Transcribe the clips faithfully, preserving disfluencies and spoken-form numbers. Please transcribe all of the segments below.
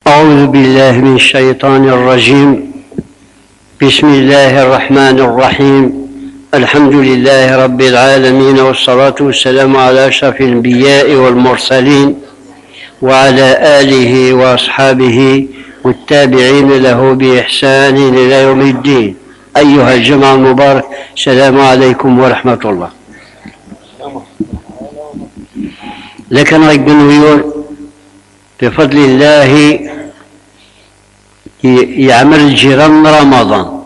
أعوذ بالله من الشيطان الرجيم. بسم الله الرحمن الرحيم. الحمد لله رب العالمين، والصلاة والسلام على أشرف الأنبياء والمرسلين وعلى آله وأصحابه والتابعين له بإحسان إلى يوم الدين. أيها الجماعة المبارك، السلام عليكم ورحمة الله. لكن رجل بفضل الله يعمل الجيران رمضان.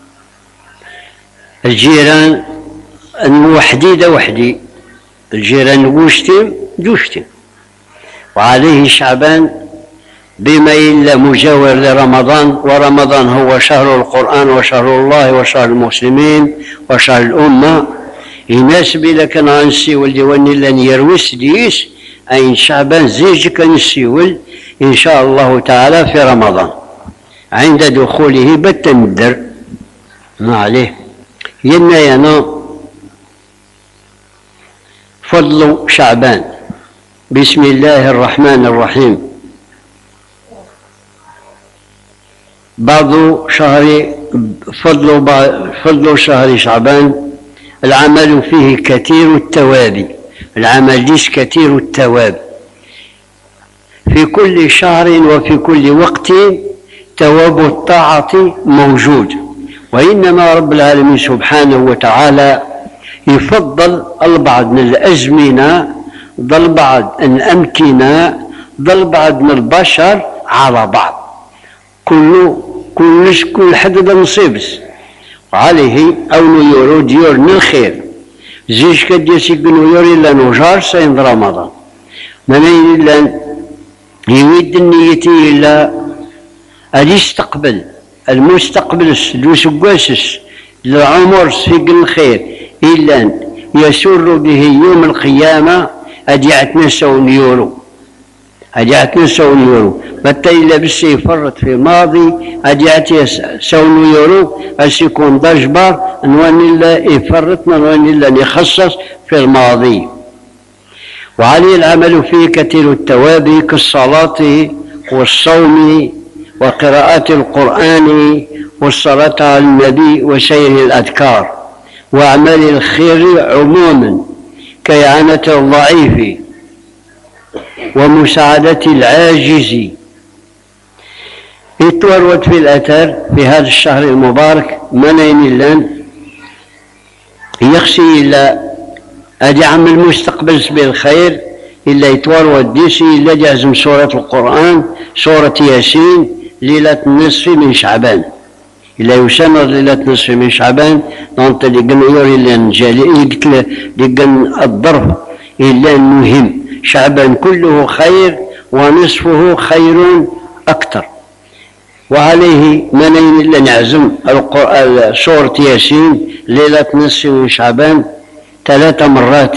الجيران وحدي وحدي، الجيران وشتم دوشتم، وعليه شعبان بما إلا مجاور لرمضان، ورمضان هو شهر القرآن وشهر الله وشهر المسلمين وشهر الأمة. يناسب إلا كان غنسيول ديوان إلا يروس ديس أين شعبان زيج كان يسيول إن شاء الله تعالى في رمضان عند دخوله بالتندر. ما عليه ينا ينا فضل شعبان. بسم الله الرحمن الرحيم. بعض شهر فضل فضل شهر شعبان العمل فيه كثير التواب. العمل ليس كثير التواب. في كل شهر وفي كل وقت تواب الطاعة موجود، وإنما رب العالمين سبحانه وتعالى يفضل البعض من الأزمنة، ضل بعض الأمكنة، ضل بعض من البشر على بعض. كل كل كل حد نصيبس، وعليه أو نيورو ديور من الخير زيش كديسي نيور إلا نجار سين رمضان منين إلا يود النيتي إلا الاستقبل المستقبل السدوس قاسس للعمر في الخير إلا يسر به يوم القيامة أديعتنا سون يورو أديعتنا سون يورو متى إلا بس يفرط في الماضي أديعتي سون يورو أسيكون ضجبر نوان إلا يفرطنا نوان إلا يخصص في الماضي. وعليه العمل فيه كثير التواب كالصلاة والصوم وقراءة القرآن والصلاة على النبي وسير الأذكار وأعمال الخير عموما كإعانة الضعيف ومساعدة العاجز. يتورد في الأثر في هذا الشهر المبارك منين إلا يخشي إلا أدي عم المستقبل بالخير إلا يتورد ديسي إلا جازم سورة القرآن سورة ياسين ليلة النصف من شعبان إلا يسمى ليلة النصف من شعبان دونت لقن يور إلا نجالي يقتل لقن الظرف إلا مهم. شعبان كله خير ونصفه خير أكثر. وعليه منين إلا نعزم سورة ياسين ليلة نصف من شعبان ثلاث مرات.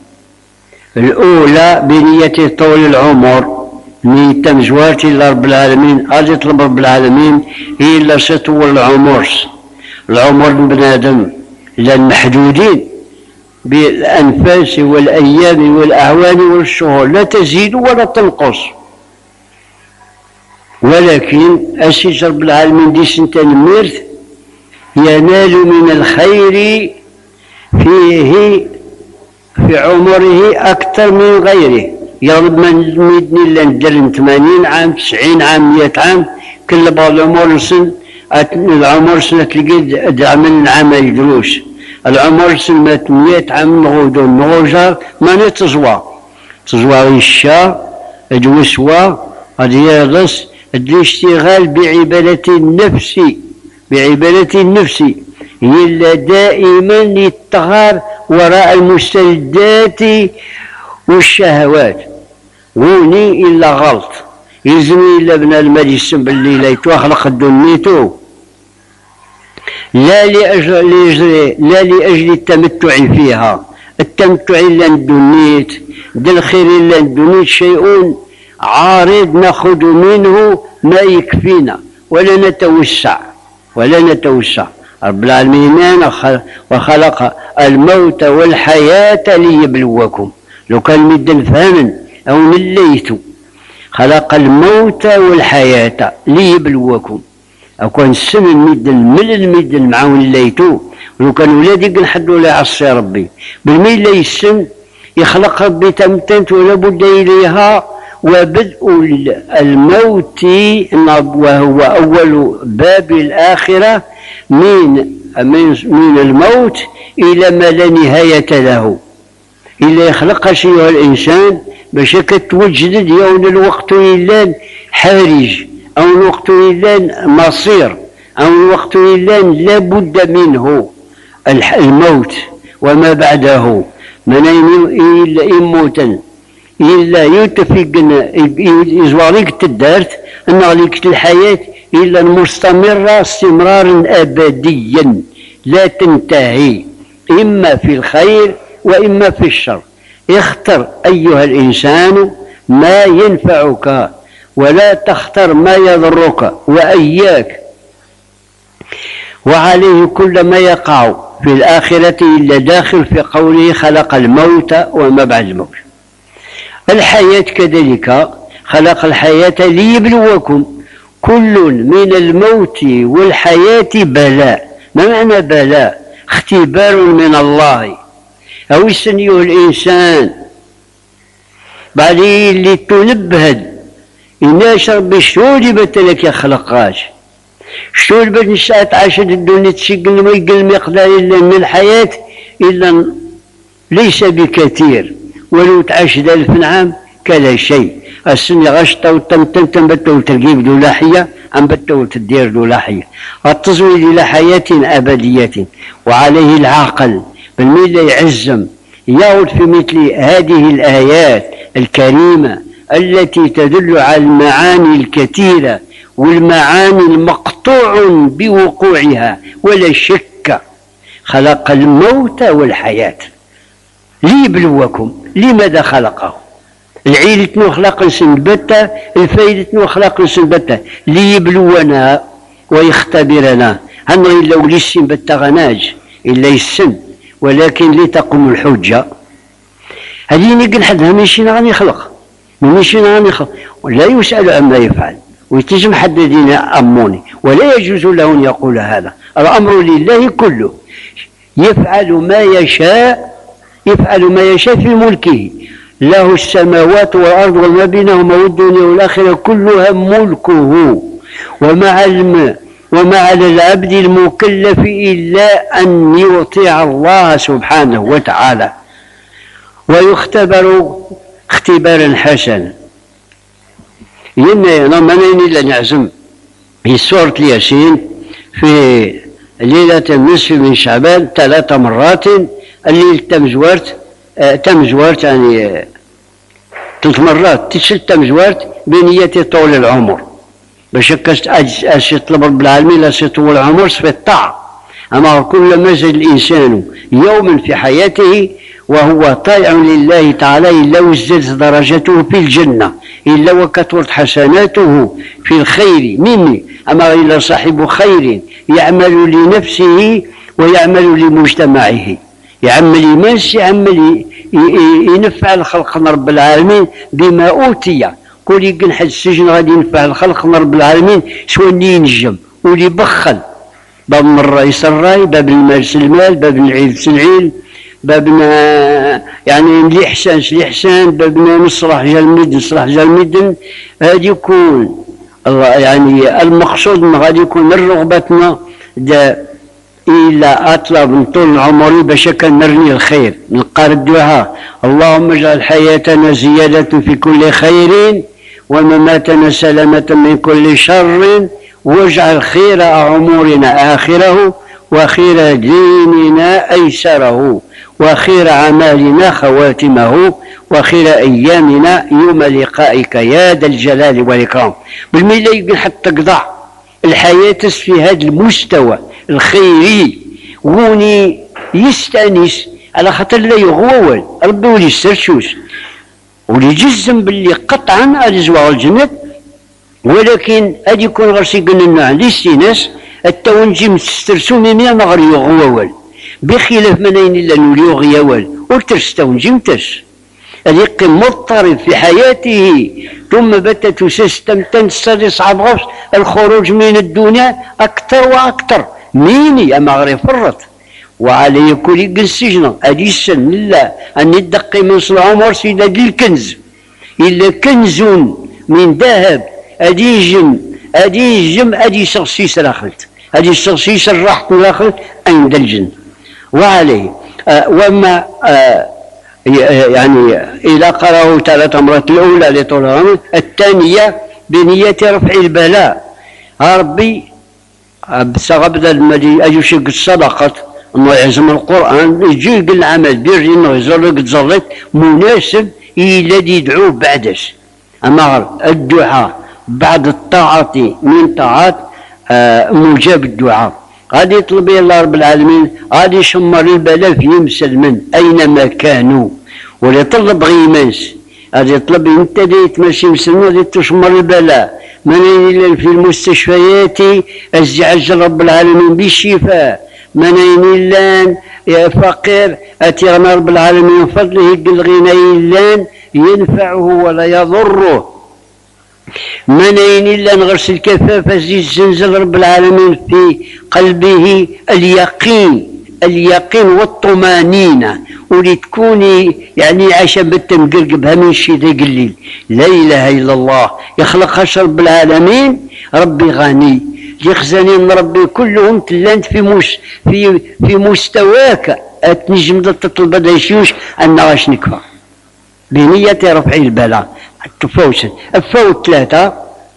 الأولى بنية طول العمر، نية مزوارتي لرب العالمين أجي طلب رب العالمين إلا ستو العمر. العمر من بنادم لأن محدودين بالأنفاس والأيام والأعوام والشهور، لا تزيد ولا تنقص. ولكن أسيس رب العالمين دي سنتين الميرث ينال من الخير فيه في عمره أكثر من غيره. يا رب ما نزمدني إلا ندير ثمانين عام تسعين عام مئة عام كل بعض العمر سن العمر سنة تلقى عمل عمل دروس العمر سنة مئة عام نغودو نغوجار ما نتزوى تزوى الشاء الوسوى الرياضس الاشتغال بعبادة النفس بعبادة النفس إلا دائما يتغار وراء المستلذات والشهوات. وني إلا غلط يزني إلا ابن المجلس بالليل يتوخلق دنيته لا لأجل لا لأجل التمتع فيها. التمتع إلا ندنيت دل خير إلا ندنيت شيء عارض نأخذ منه ما يكفينا ولا نتوسع ولا نتوسع. رب العالمين وخلق الموت والحياة ليبلوكم. لو كان مد الفهم أو نليتو خلق الموت والحياة ليبلوكم. أكون السن الميدن من الميدن معاون ليتو ولو كان ولادي نحدوا لا عصي ربي بالميل لي السن يخلق ربي تمتنت ولا بد إليها وبدء الموت وهو أول باب الآخرة من من الموت إلى ما لا نهاية له. إلا يخلق شيء الإنسان باش كتوجد يوم الوقت إلا حارج أو الوقت إلا مصير أو الوقت إلا لابد منه الموت وما بعده من إلا يموتا إلا يتفق يزواريك تدارت أن عليك الحياة إلا المستمرة استمرارا أبديا لا تنتهي إما في الخير وإما في الشر. اختر أيها الإنسان ما ينفعك ولا تختر ما يضرك وإياك وعليه كل ما يقع في الآخرة إلا داخل في قوله خلق الموت وما بعد الموت. الحياة كذلك خلق الحياة ليبلوكم كل من الموت والحياة بلاء. ما معنى بلاء؟ اختبار من الله أو يسنيه الإنسان بعدين اللي تنبهد إناش ربي شو اللي بتلك يخلقاش شو اللي بنشأت عاشت الدنيا تشقل ما يقل مقدار إلا من الحياة إلا ليس بكثير ولو تعيش ألف عام كلا شيء. السنة غشطة وتمتم تنبتوا ترقيب دولاحية أم بتوا تدير دولاحية التزويد إلى حياة أبدية. وعليه العاقل بالميل يعزم يعود في مثل هذه الآيات الكريمة التي تدل على المعاني الكثيرة والمعاني المقطوع بوقوعها ولا شك. خلق الموت والحياة ليبلوكم. لماذا خلقه؟ العيلة خلق نسنبتة الفايدة خلق نسنبتة ليبلونا ويختبرنا. هنغي لو لسن بتغناج إلا السن ولكن لتقوم الحجة. هذه نقل حدها ماشي غني يخلق ماشي غني يخلق ولا يسأل عما يفعل ويتجم حددين أموني ولا يجوز له أن يقول هذا. الأمر لله كله يفعل ما يشاء يفعل ما يشاء في ملكه له السماوات والأرض وما بينهما والدنيا والآخرة كلها ملكه. وما علم وما على العبد المكلف إلا أن يطيع الله سبحانه وتعالى ويختبر اختبارا حسنا. إننا منين إلا نعزم في سورة الياسين في ليلة النصف من شعبان ثلاث مرات. الليل تم زوارت آه تم زوارت يعني ثلاث مرات تشل تم زوارت بنية طول العمر باش أش يطلب رب العالمين لا يطول العمر في الطاعة. أما كلما زاد الإنسان يوما في حياته وهو طائع لله تعالى إلا وزدت درجته في الجنة إلا وكثرت حسناته في الخير مني. أما إلا صاحب خير يعمل لنفسه ويعمل لمجتمعه يعمل يمس يعمل ينفع الخلق رب العالمين بما أوتي. كل يقن حد السجن غادي ينفع الخلق رب العالمين سوى اللي ينجم واللي يبخل. باب من الرئيس الراي باب المال المال باب العيل العيل باب يعني اللي حسان اللي حسان باب نصلح جا المدن نصلح جا المدن. هذا يكون يعني المقصود غادي يكون رغبتنا إلا أطلب من طول عمري باش كنرني الخير نلقى الدعاء اللهم اجعل حياتنا زيادة في كل خير ومماتنا سلامة من كل شر واجعل خير أمورنا آخره وخير ديننا أيسره وخير أعمالنا خواتمه وخير أيامنا يوم لقائك يا ذا الجلال والإكرام. بالميلا يقول حتى تقضع الحياة في هذا المستوى الخيري غوني يستانس على خاطر لا يغول ربي ولي يسترشوش ولي يجزم باللي قطعا على زواج الجنة. ولكن هذا يكون غير شي قلنا النوع الاستئناس التونجي مسترسو ميميا ما غير يغول بخلاف منين الا نوليو غيوال وترس تونجي مترس. هذا يقيم مضطرب في حياته ثم بتت سيستم تنسى صعب غفص الخروج من الدنيا أكثر وأكثر ميني أما فرط وعليه كل السجن أدي السن لا أن يدقي من العمر سيدا الكنز إلا كنز من ذهب أدي جم أدي جم أدي شخصيس الأخلت أدي شخصيس الرحت الأخلت عند الجن وعليه آه وما آه يعني إذا قرأه ثلاث مرات الأولى لطول العمر الثانية بنية رفع البلاء ربي بسبب المدي أجوشك الصدقة انه يعزم القرآن يجي يقول العمل بيرجي انه يزرق تزرق مناسب الذي يدعوه بعدش اما الدعاء بعد الطاعة من طاعات آه مجاب الدعاء غادي يطلب الله رب العالمين غادي يشمر البلاء في مسلمين اينما كانوا ولا يطلب غيمانس غادي يطلب انت دي تمشي مسلمين غادي تشمر البلاء من الا في المستشفيات ازعج رب العالمين بالشفاء منين اللان يا فقير أتينا رب العالمين من فضله بالغنى اللان ينفعه ولا يضره منين اللان غرس الكفاف زي زنزل رب العالمين في قلبه اليقين اليقين والطمانينة ولتكوني يعني عايشة بالتمقرقبها من شي قليل لا إله إلا الله يخلق رب العالمين ربي غني يخزنين ربي كلهم تلانت في مش في في مستواك تنجم تطلب هذا يشوش أن غاش نكفى بنية رفع البلاء التفوت الفوت ثلاثة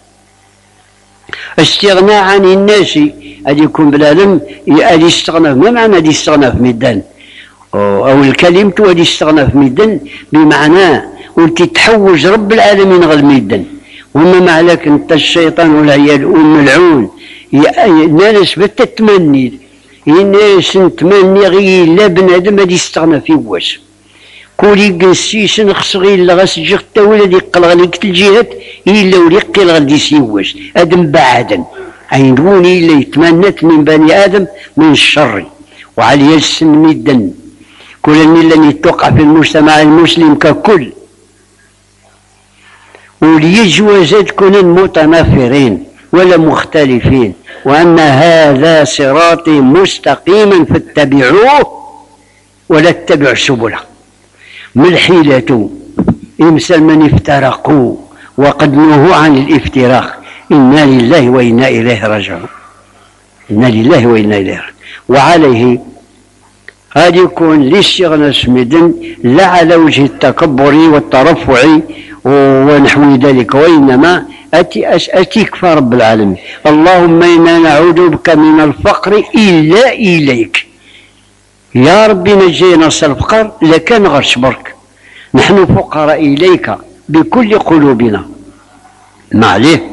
استغناء عن الناس هذه يكون بلادم هذه استغنى ما معنى هذه استغنى في ميدان أو الكلمة هذه استغنى في ميدان بمعنى وانت تحوج رب العالمين غير الميدان وما معلك انت الشيطان والعيال والملعون الناس بتتمني الناس نتمني غير لا بنادم هذه يستغنى في واش كولي قنسيس نخص غير لغاس جغتا ولا دي قلغ لك الجهات إلا وليقي غادي يسيواش أدم بعدا عينوني إلا يتمنت من بني آدم من الشر وعلى السن ميدن كل اللي يتوقع في المجتمع المسلم ككل وليجوازات تكون متنافرين ولا مختلفين وأن هذا صراطي مستقيما فاتبعوه ولا تتبعوا السبل ما الحيلة إمثال من افترقوا وقد نهوا عن الافتراق إنا لله وإنا إليه راجعون إنا لله وإنا إليه راجعون وعليه هذا يكون للشغل سميدن لا على وجه التكبر والترفع ونحو ذلك وإنما أتي أتيك رب العالمين اللهم إنا نعوذ بك من الفقر إلا إليك يا ربي نجينا الفقر لكان غير صبرك نحن فقراء إليك بكل قلوبنا ما عليه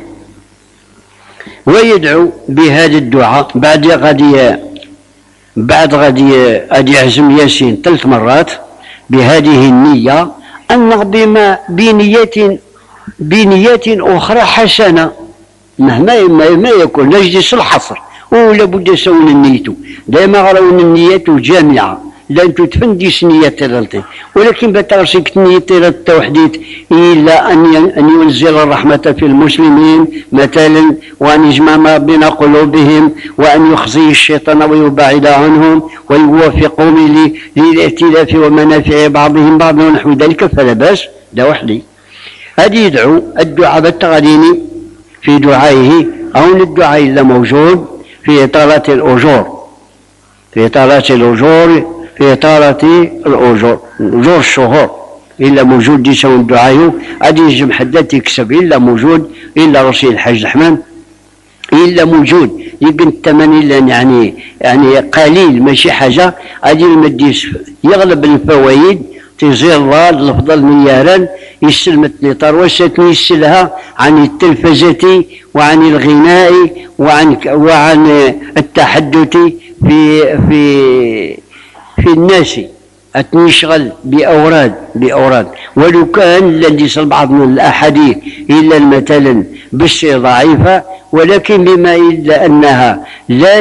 ويدعو بهذا الدعاء بعد غادي بعد غادي غادي يعزم ياسين ثلاث مرات بهذه النية أن بما بنية بنية أخرى حسنة مهما ما يكون نجلس الحصر ولا بد يسوون النية دائما غراون النية جامعة لا انتو تفنديش نية تلالتي ولكن بترسيك نية التوحيد إلا أن أن ينزل الرحمة في المسلمين مثلا وأن يجمع ما بين قلوبهم وأن يخزي الشيطان ويبعد عنهم ويوافقهم للائتلاف ومنافع بعضهم بعضا ونحو ذلك فلا بأس ده وحدي هذه يدعو الدعاء بالتغريني في دعائه أو الدعاء إلا موجود في إطالة الأجور في إطالة الأجور في إطالة الأجور أجور الشهور إلا موجود يسوي الدعاء غادي يجم حداد يكسب إلا موجود إلا رسول الحاج الرحمن إلا موجود يمكن الثمن إلا يعني يعني قليل ماشي حاجة غادي المديس يغلب الفوائد تزير الله الأفضل مليارا يسلمتني طروستني يسلها عن التلفزة وعن الغناء وعن وعن التحدث في في في الناس أتنشغل بأوراد بأوراد ولو كان لدي بعض من الأحاديث إلا مثلا بس ضعيفة ولكن بما إلا أنها لا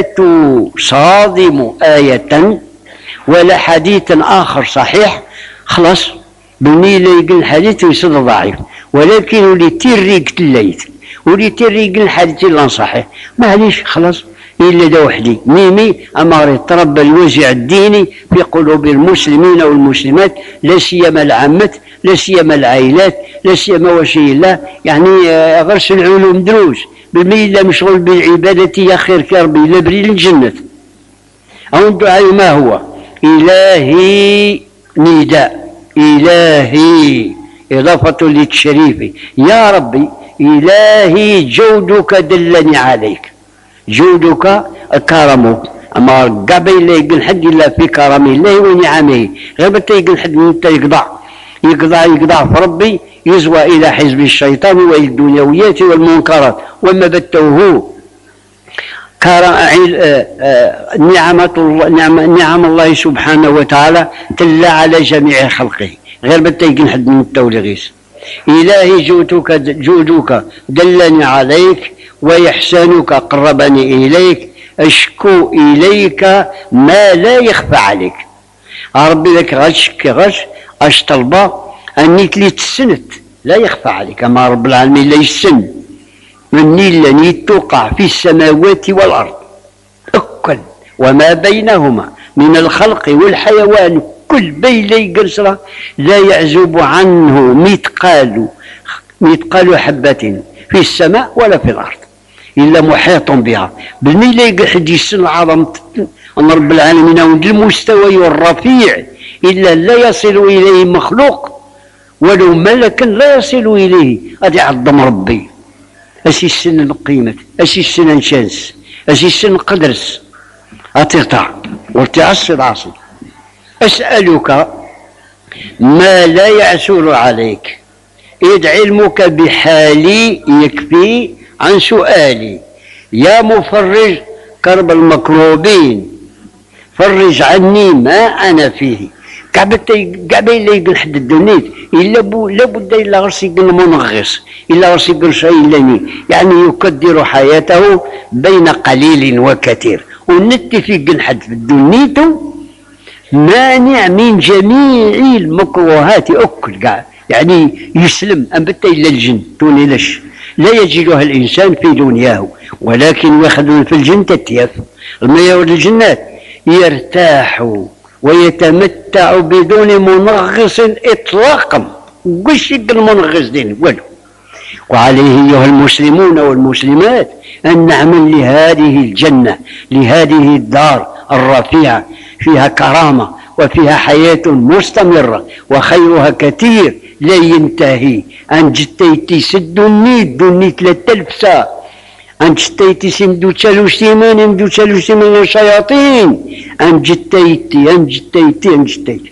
تصادم آية ولا حديث آخر صحيح خلاص بالميلة يقل الحديث يصد ضعيف، ولكن ولي تيري قتليت ولي تيري يقل الحديث لا صحيح، معليش خلاص إلا دا وحدي ميمي أمر يتربى الوجع الديني في قلوب المسلمين والمسلمات، لا سيما العامة، لا سيما العائلات، لا سيما وشي الله، يعني غرس العلوم دروس بالميلة مشغول بالعبادة يا خير كربي لبري للجنة. أو الدعاء ما هو؟ إلهي نداء، إلهي إضافة للتشريف، يا ربي إلهي جودك دلني عليك، جودك كرمك، أما قبل لا يقل حد إلا في كرم الله ونعمه، غير بتا يقل حد من يقضع يقضع يقضع في ربي يزوى إلى حزب الشيطان والدنيويات والمنكرات، وما بتوه نعمة الله نعم, نعم الله سبحانه وتعالى تلا على جميع خلقه، غير بتا يقل حد من التولغيس. إلهي جودك جودك دلني عليك وإحسانك قربني إليك، أشكو إليك ما لا يخفى عليك. ربي لك غشك غش أش طلبة أني تليت السنت لا يخفى عليك، أما رب العالمين لا يسن مني لن توقع في السماوات والأرض أكل وما بينهما من الخلق والحيوان كل بين قرصرة لا يعزب عنه مثقال مثقال حبة في السماء ولا في الأرض إلا محيط بها. بالميلة يقحد يسن العظم أن رب العالمين عند المستوى الرفيع إلا لا يصل إليه مخلوق ولو ملكا لا يصل إليه. هذا عظم ربي أسي السن قيمة، أسي السن نشانس، أسي السن قدرس أتقطع وارتعصد عاصد. أسألك ما لا يعسر عليك، إذ علمك بحالي يكفي عن سؤالي، يا مفرج كرب المكروبين فرج عني ما أنا فيه. قبل لا يقول حد الدنيت إلا لابد إلا غرس يقول منغص، إلا غرس يقول شيء لني، يعني يقدر حياته بين قليل وكثير. ونت في يقول حد في الدنيت مانع من جميع المكروهات أكل قاعد، يعني يسلم أنبت إلا الجن توني لش لا يجدها الإنسان في دنياه، ولكن يأخذون في الجنة التياف المياه والجنات يرتاح ويتمتع بدون منغص إطلاقا. وش المنغص دين ولو. وعليه أيها المسلمون والمسلمات أن نعمل لهذه الجنة، لهذه الدار الرفيعة فيها كرامة وفيها حياة مستمرة وخيرها كثير لا ينتهي. أن جتيتي سدني دني ثلاثة آلاف ساعة، أن جتيتي سندو تشالوشتيمان اندو تشالوشتيمان الشياطين، أن جتيتي أن جتيتي أن جتيتي.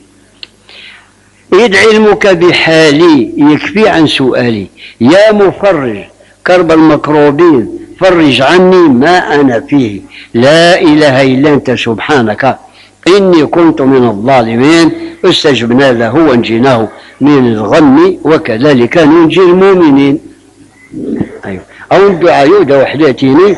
إذ علمك بحالي يكفي عن سؤالي، يا مفرج كرب المكروبين فرج عني ما أنا فيه، لا إله إلا أنت سبحانك إني كنت من الظالمين. فاستجبنا له وانجيناه من الغم وكذلك ننجي المؤمنين. أيوة. أو الدعاء يودى وحداتيني،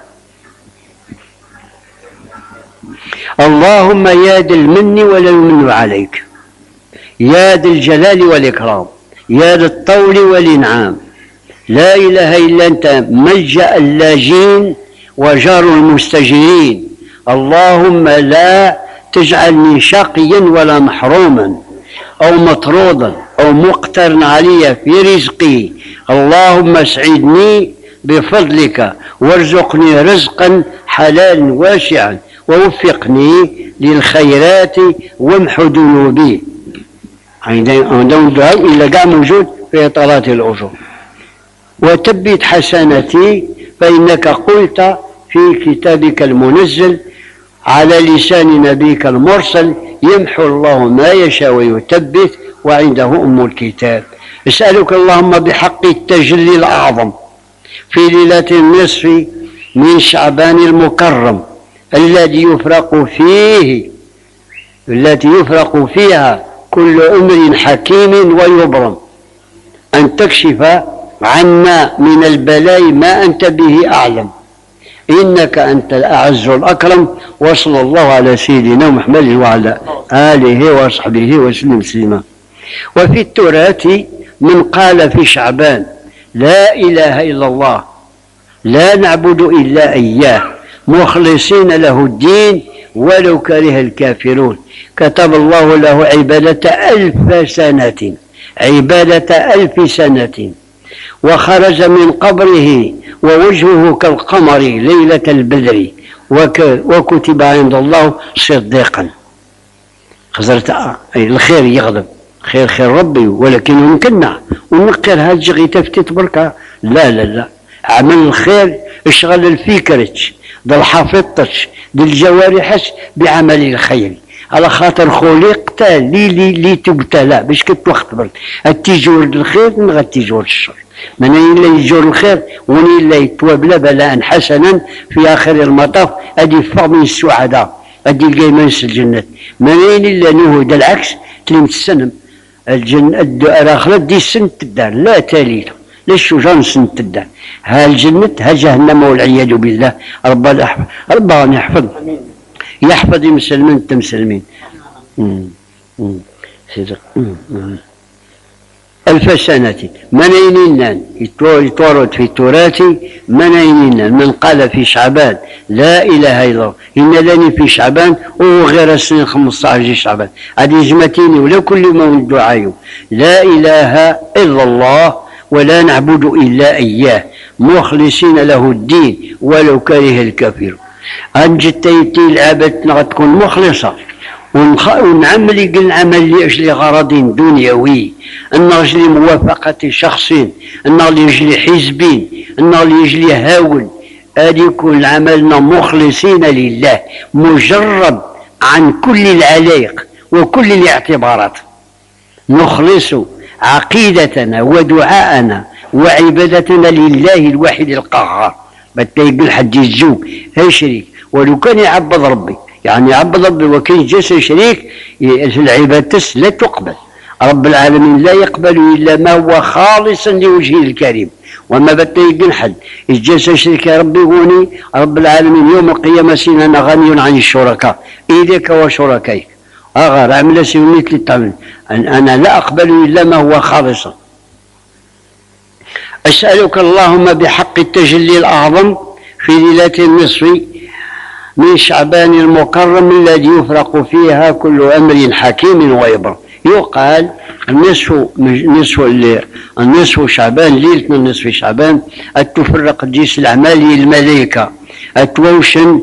اللهم يا ذا المن ولا المن عليك، يا ذا الجلال والإكرام، يا ذا الطول والإنعام، لا إله إلا أنت ملجأ اللاجين وجار المستجيرين. اللهم لا تجعلني شقيا ولا محروما أو مطرودا أو مقترا علي في رزقي. اللهم اسعدني بفضلك وارزقني رزقا حلالا واسعا ووفقني للخيرات وامحو ذنوبي. عندهم دعاء إلا قاع موجود في إطارات الأجور. وتبت حسنتي فإنك قلت في كتابك المنزل على لسان نبيك المرسل يمحو الله ما يشاء ويثبت وعنده أم الكتاب. اسألك اللهم بحق التجلي الأعظم في ليلة النصف من شعبان المكرم الذي يفرق فيه التي يفرق فيها كل أمر حكيم ويبرم، أن تكشف عنا من البلاء ما أنت به أعلم، إنك أنت الأعز الأكرم. وصلى الله على سيدنا محمد وعلى آله وصحبه وسلم تسليما. وفي التراث من قال في شعبان لا إله إلا الله لا نعبد إلا إياه مخلصين له الدين ولو كره الكافرون كتب الله له عبادة ألف سنة عبادة ألف سنة وخرج من قبره ووجهه كالقمر ليلة البدر وكتب عند الله صديقا. خزرت الخير يغضب خير خير ربي ولكن يمكننا ونقر هاد غي تفتت بركة لا لا لا عمل الخير اشغل الفكرة دل حافظتش دل جوارحش بعمل الخير على خاطر خلقت لي لي لي تبتلى باش كتوختبر التجور الخير من غتجور الشر من إلا يجور الخير وني إلا يتوابل بلاء حسنا في آخر المطاف أدي فوق من السعداء أدي القيمانس الجنة من إلا نهود العكس تلمت السنم الجنة الآخرة دي سنة الدار لا تاليل لا الشجار سنة الدار ها الجنة ها جهنم والعياذ بالله ربنا يحفظ ربنا يحفظ يحفظ المسلمين التمسلمين ألف سنة منيننا يتورد في التراث منيننا من قال في شعبان لا إله إلا الله إن لاني في شعبان وغير السنة خمسة عشر شعبان هذه جمتيني ولا كل ما الدعاء لا إله إلا الله ولا نعبد إلا إياه مخلصين له الدين ولو كره الكافر أنجتيتي العبادة غتكون مخلصة ونعمل قل عمل لأجل غرض دنيوي أن لأجل موافقة شخص أن لأجل حزب أن لأجل هاول أن يكون عملنا مخلصين لله مجرد عن كل العلايق وكل الاعتبارات نخلص عقيدتنا ودعاءنا وعبادتنا لله الواحد القهار بتيقل حد يزوج هاي شريك ولو كان يعبد ربي يعني عبد ربي وكان جسر شريك العبادة لا تقبل رب العالمين لا يقبل إلا ما هو خالصا لوجهه الكريم وما بتيقن حد الجسر شريك يا ربي يقولي رب العالمين يوم القيامة سينا غني عن الشركاء إيديك وشركائك أغار عمل سيونيت للتعمل أنا لا أقبل إلا ما هو خالصا. أسألك اللهم بحق التجلي الأعظم في ليلة النصف من شعبان المكرم الذي يفرق فيها كل أمر حكيم ويبر يقال النصف نصف النصف شعبان ليلة النصف شعبان تفرق جيش الأعمال للملائكة أتوشن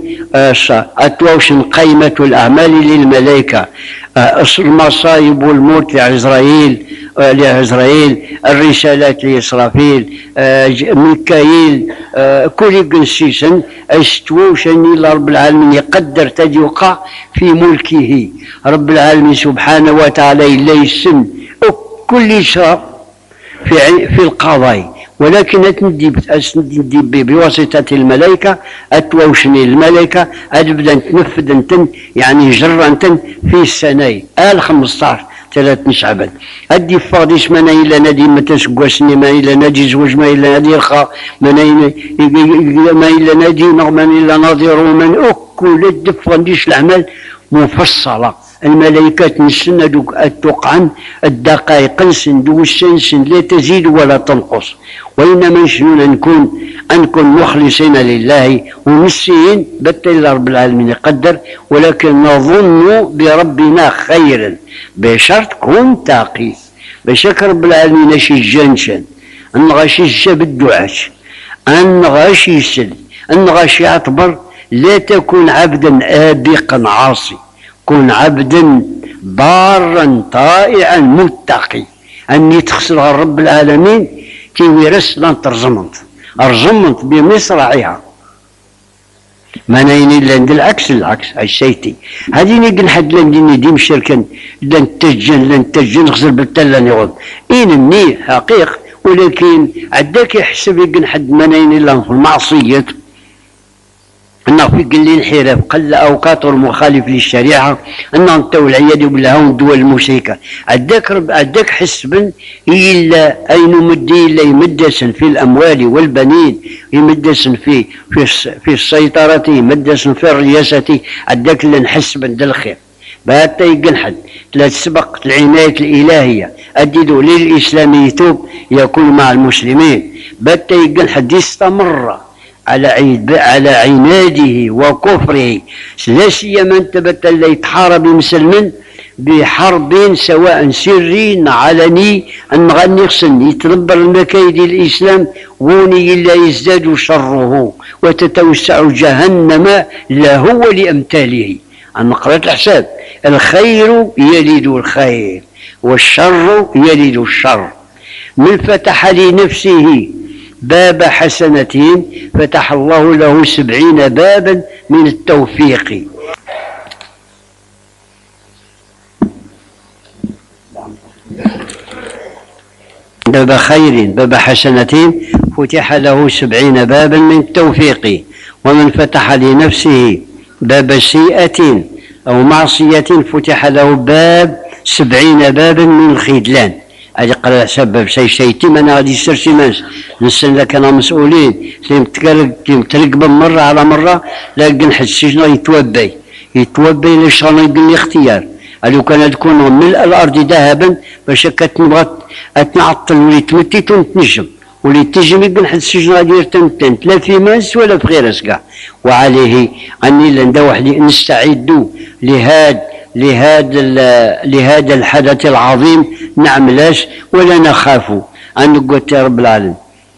أتوشن قيمة الأعمال للملائكة المصايب والموت لعزرائيل لعزرائيل الرسالات لإسرافيل ميكائيل كل قنسيسا استوشن إلى رب العالمين يقدر تجوقع في ملكه رب العالمين سبحانه وتعالى إلا يسن كل شر في في القضاء ولكن أتندي بواسطة الملائكة أتوشني الملائكة أتبدا تنفذ أنتن يعني جرا أنتن في السنة آل خمسطاش ثلاث شعبان أدي فاضيش ما إلا نادي متسقوسني ما إلا نادي زوج ما إلا نادي رخاء ما إلا نادي نغما إلا ناظر ومن أكل الدف غنديش الأعمال مفصلة الملائكة نسن التقعن الدقائق نسن السنسن لا تزيد ولا تنقص وإنما نشنون نكون أنكون مخلصين لله ومسيين بطل رب العالمين يقدر ولكن نظن بربنا خيرا بشرط كون تاقي بشكر رب العالمين شي جنشن أن غاشي الجاب الدعاش أن غاشي يسل أن غاشي يعتبر لا تكون عبدا آبقا عاصي كن عبدا بارا طائعا متقي أني تخسر رب العالمين تيويرس لان ترزمنت ارزمنت بمصرعها ما نين الا عند العكس العكس الشيتي هذه نقل حد لندي ديم شركا لن تجن لن تجن خسر بالتلا نغض إن الني حقيق ولكن عداك يحسب يقن حد ما نين الا في المعصية أنه في قل الانحراف قل أوقات المخالف للشريعة أنه أنت والعياذ بالله الدول المشركة عداك رب عداك حسبا إلا أين مدي إلا يمدسن في الأموال والبنين يمدسن في في في السيطرة يمدسن في الرياسة عداك لنحسبا دا الخير باتا يقنحد لا تسبق العناية الإلهية أددو للإسلام يتوب يكون مع المسلمين باتا يقنحد يستمر على عيد على عناده وكفره لا سيما انتبت اللي يتحارب المسلمين بحرب سواء سري علني أن غني خصني يتدبر المكايد الإسلام غوني إلا يزداد شره وتتوسع جهنم لا هو لأمثاله. عن قرأت الحساب الخير يلد الخير والشر يلد الشر. من فتح لنفسه باب حسنة فتح الله له سبعين بابا من التوفيق. باب خير باب حسنة فتح له سبعين بابا من التوفيق. ومن فتح لنفسه باب سيئة أو معصية فتح له باب سبعين بابا من الخذلان. هذه قرأ سبب شيء شيء أنا غادي يصير شي ناس نسن لك أنا مسؤولين ترقب مرة على مرة لا نحس شنو يتوبي يتوبي ليش رانا يقول اختيار. لو كان تكون ملء الأرض ذهبا باش كتبغى تنعطل ولي تمتت ونتنجم ولي تنجم يقول حد شنو غادي يرتمتن لا في ماس ولا في غير كاع. وعليه أني لندا وحدي نستعد لهذا لهذا لهذا الحدث العظيم نعملاش ولا نخاف أن نقول يا رب العالمين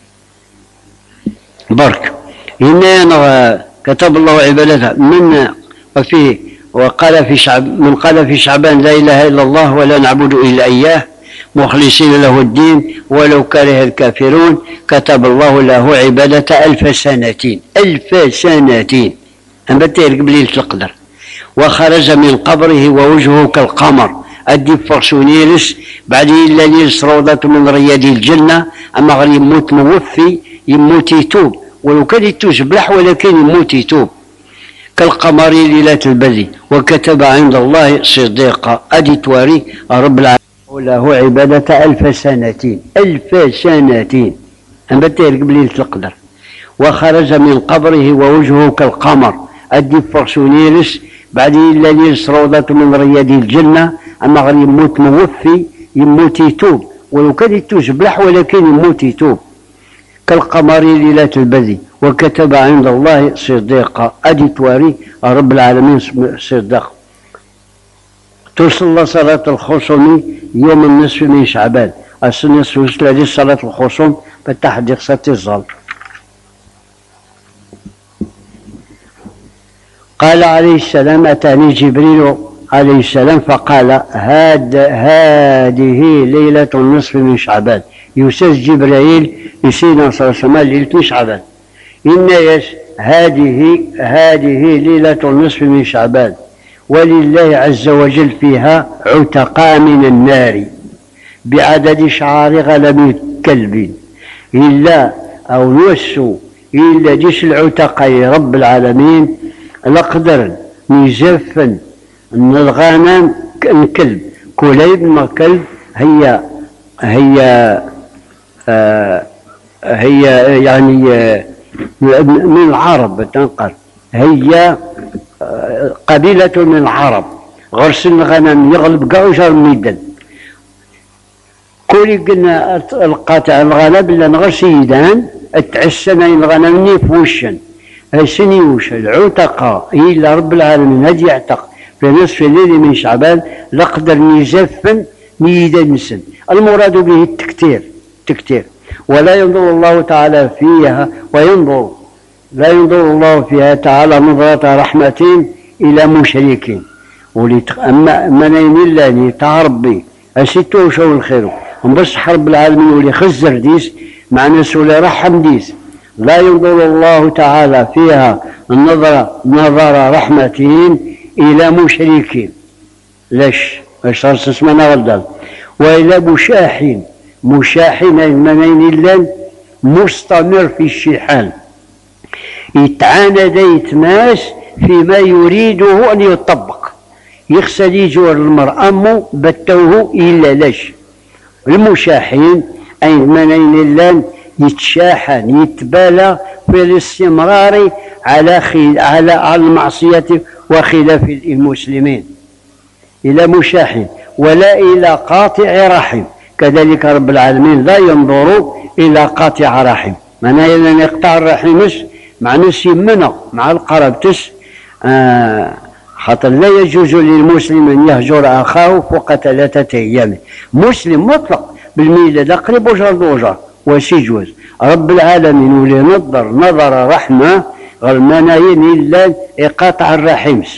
برك. هنا كتب الله عبادته من وفيه وقال في شعب من قال في شعبان لا إله إلا الله ولا نعبد إلا إياه مخلصين له الدين ولو كره الكافرون كتب الله له عبادة ألف سنة ألف سنة أما تيرك بليلة القدر. وخرج من قبره ووجهه كالقمر أدي فرسونيرس بعد إلا ليلس روضة من رياض الجنة. أما غير يموت موفي يموت يتوب ولو كان يتوجبلح ولكن يموت يتوب كالقمر ليلة البدر. وكتب عند الله صديقا أدي تواري رب العالمين له عبادة ألف سنة ألف سنة أما تيرك بليلة القدر. وخرج من قبره ووجهه كالقمر أدي فرسونيرس بعد إلا ليلس روضة من رياض الجنة. أما غير يموت موفي يموت يتوب ولو كان يتوجبلح ولكن يموت يتوب كالقمر ليلة البدر. وكتب عند الله صديقا أدي تواري رب العالمين صدق. تصلى صلاة الخصوم يوم النصف من شعبان النصف الذي صلاة الخصوم بالتحديق ست الظل. قال عليه السلام أتاني جبريل عليه السلام فقال هاد هذه ليلة النصف من شعبان. يسج جبريل يسينا صلى الله عليه وسلم ليلة شعبان إن يس هذه هذه ليلة النصف من شعبان ولله عز وجل فيها عتقاء من النار بعدد شعار غلب كلب إلا أو نوسوا إلا جيش العتقاء رب العالمين لقدر نزفن من الغنم كلب كليب ما كلب هي هي آه هي يعني آه من العرب تنقل هي آه قبيلة من العرب غرس الغنم يغلب قاوجر ميدان كولي قلنا القاطع الغنم اللي نغرس يدان التعسنين الغنم نيف وشن سني وش العتقاء إلا رب العالمين هدي يعتق في نصف الليل من شعبان لقدر نزفن ميدنسن. المراد به التكتير تكتير. ولا ينظر الله تعالى فيها وينظر لا ينظر الله فيها تعالى نظرة رحمة إلى مشركين أما منين الله تعربي أسيتو شو الخير بس حرب العالمين ولي خزر ديس مع ناس ولا رحم ديس. لا ينظر الله تعالى فيها النظر نظر رحمة إلى مشركين ليش ايش اسمنا غلدان وإلى مشاحن مشاحن منين الله مستمر في الشحان يتعاند يتماس فيما يريده أن يطبق يغسل يجور المرأة مو بتوه إلا ليش المشاحن أي منين الله يتشاحن يتبالى في الاستمرار على على المعصية وخلاف المسلمين. إلى مشاح ولا إلى قاطع رحم. كذلك رب العالمين لا ينظر إلى قاطع رحم، معناه إلا يقطع الرحم معناه يمنع مع القرابتس. آه خاطر لا يجوز للمسلم أن يهجر أخاه فوق ثلاثة أيام. مسلم مطلق بالميلاد قريب وجر وجر واش يجوز. رب العالمين ولي نظر نظر رحمة غير مناين إلا إقاطع الرحمس.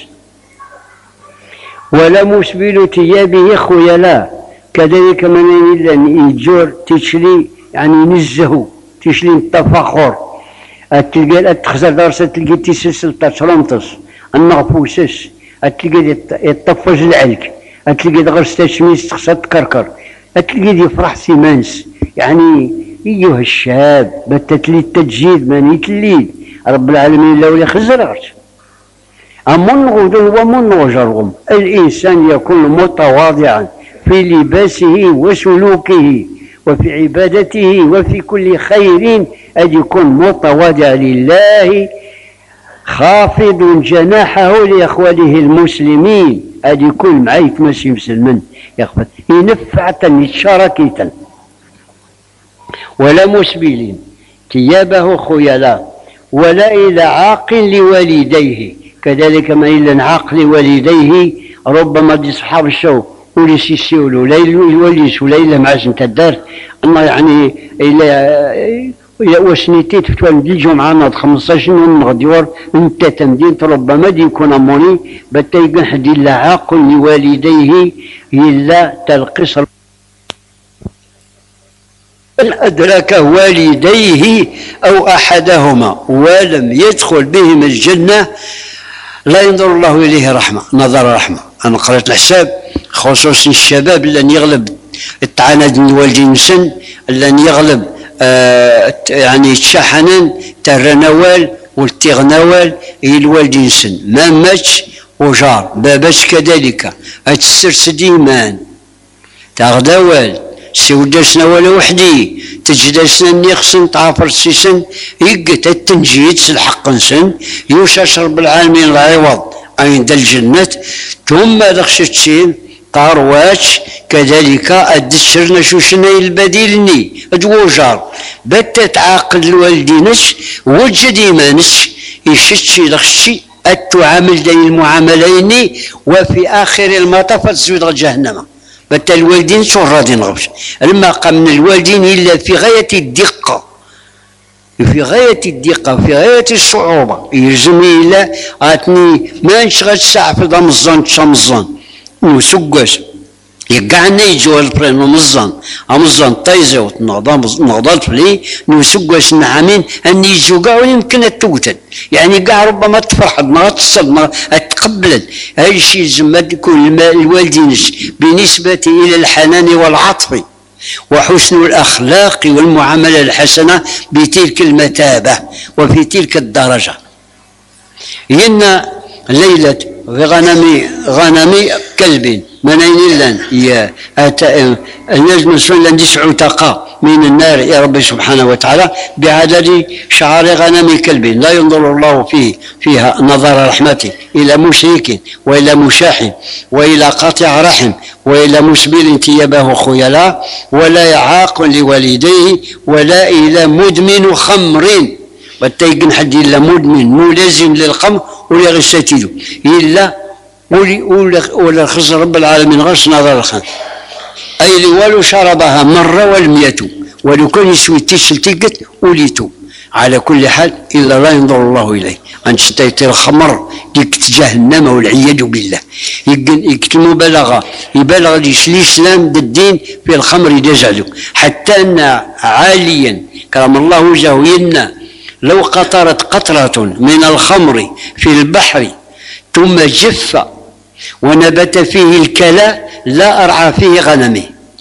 ولا مسبل ثيابه خيلا، كذلك مناين إلا يجور تشري يعني ينزهو تشري التفاخر. تلقى تخسر درسة تلقى تسلسل تشرمطس النغفوسس، تلقى يطفج العلك، تلقى غرس تشميس تخسر تكركر، تلقى يفرح سيمانس. يعني ايها الشاب بتتلي التجهيد من يتليد رب العالمين لو يخزرت أمن غدو ومن وجرهم. الإنسان يكون متواضعا في لباسه وسلوكه وفي عبادته وفي كل خير، أن يكون متواضع لله خافض جناحه لإخوانه المسلمين، أن يكون معايك ماشي مسلمين يخفض ينفعة يتشاركيتا. ولا مسبل ثيابه خيلا ولا إلى عاق لوالديه، كذلك ما إلا عاق لوالديه ربما دي صحاب الشو ولي سيسيولو لا يوليس ولا إلا معاش نتا الدار أما يعني إلا وسنيتيت فتوان دي الجمعة ناض خمسطاش من غديور نتا تمدين ربما دي يكون أموني بتا يقن حد إلا عاق لوالديه إلا تلقص أدرك والديه أو أحدهما ولم يدخل بهم الجنة لا ينظر الله إليه رحمة نظر رحمة. أنا قرأت الحساب خصوصا الشباب لن يغلب التعاند من الوالدين سن، لن يغلب آه يعني تشحنن ترنوال والتغنوال الوالدين سن ما ماتش وجار باباش كذلك أتسرس ديمان تغدوال سوداسنا ولا وحدي تجدسنا نيخسن تعافر سيسن يقت التنجيد الحق نسن يوشاش رب العالمين العوض عند الجنة ثم دخشتشين طارواتش كذلك أدشرنا شوشنا البديلني أدوجار بتا تعاقد الوالدينش وجد إيمانش يشتشي دخشي التعامل دي المعاملين وفي آخر المطاف تزويد جهنم. بتا الوالدين شو راضي نغبش لما قام من الوالدين إلا في غاية الدقة في غاية الدقة في غاية الصعوبة يلزم إلا عاتني ما نشغل ساعة في ضمزان تشمزان وسقاش يقعنا يجوا البرين ومزان أمزان طيزة وتنغضات فلي نسقاش نعمين أن يجوا قاعوا يمكن التوتن يعني قاع ربما تفرح ما تصدم تقبل هاي الشيء يلزم يكون الوالدين بالنسبة إلى الحنان والعطف وحسن الأخلاق والمعاملة الحسنة بتلك المثابة وفي تلك الدرجة. إن ليلة غنمي غنمي كلب منين لن يا النجم لن يسعوا تقى من النار يا رب سبحانه وتعالى بعدد شعار غنم كلب لا ينظر الله فيه فيها نظر رحمته إلى مشرك وإلى مشاح وإلى قاطع رحم وإلى مسبل ثيابه خيلا ولا يعاق لوالديه ولا إلى مدمن خمر بتيقن حد إلا مدمن ملازم للخمر ولا غشاتيله إلا ولي ولا خزر رب العالمين غش نظر الخمر أي لولو شربها مرة والمية ولو كان يسوي تيشل تيقت وليتو على كل حال إلا لا ينظر الله إليه أن تشتيت الخمر ديك جهنم والعياذ بالله يكتم مبالغة يبالغ الإسلام الدين في الخمر يدجعله حتى أن عاليا كرم الله وجهه ينا لو قطرت قطرة من الخمر في البحر ثم جف ونبت فيه الكلاء لا أرعى فيه غنمه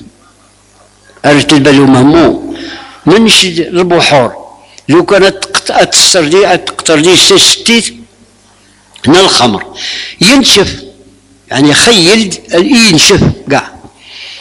أرجت البلو مهموم من شد البحور لو كانت أتسر دي أتقطر دي ستيت من الخمر ينشف يعني خيل ينشف قاع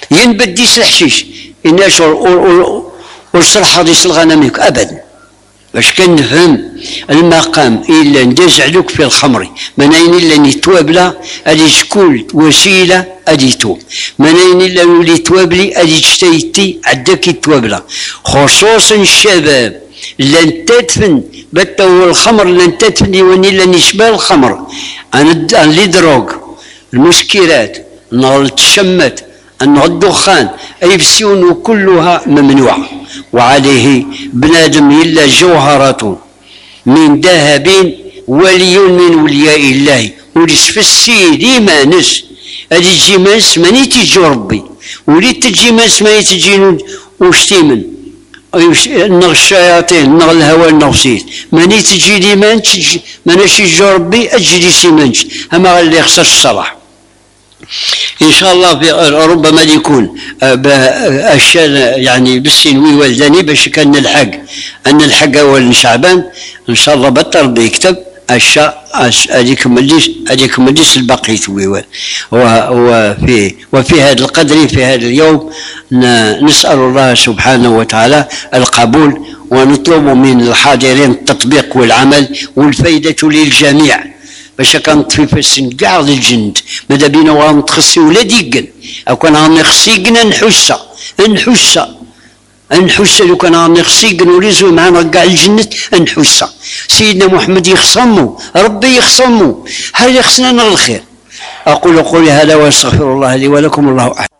ينبدي الحشيش إناش والصرحة ديس الغنم أبدا باش كنفهم المقام إلا نداز عليك في الخمر منين إلا نتوابلا أدي تكون وسيلة أدي توب منين إلا نولي توابلي أدي تشتيتي عداك توابلا خصوصا الشباب لن تدفن بتو الخمر لن تدفن وني لن يشبه الخمر أنا لي دروغ المسكرات نغل التشمت أنه الدخان أي بسيون كلها ممنوعة وعليه بنادم إلا جوهرة من ذهب ولي من ولياء الله وليس في السيد ما نس هذه تجي ماس ماني تجي ربي وليت تجي ماس ماني تجي وشتيمن نغ الشياطين نغ الهوى النغسيت ماني تجي لي مانش ماناش يجي ربي اجي لي سيمانش اما اللي خصها الصلاح ان شاء الله في ربما يكون اشياء يعني بالسين ويولدني باش كان نلحق ان نلحق اول شعبان ان شاء الله بطل بيكتب اشياء هذيك مليش هذيك مليش الباقي ويوال وفي وفي هذا القدر في هذا اليوم نسال الله سبحانه وتعالى القبول ونطلب من الحاضرين التطبيق والعمل والفائده للجميع باش كنطفي في السن كاع للجند ماذا بينا وهم تخصي ولا ديقن او كان غني خصيقنا نحسا نحسا نحسا لو كان غني خصيقن وليزو معنا كاع الجنة نحسا سيدنا محمد يخصمو ربي يخصمو هل يخصنا الخير اقول قولي هذا واستغفر الله لي ولكم الله احسن.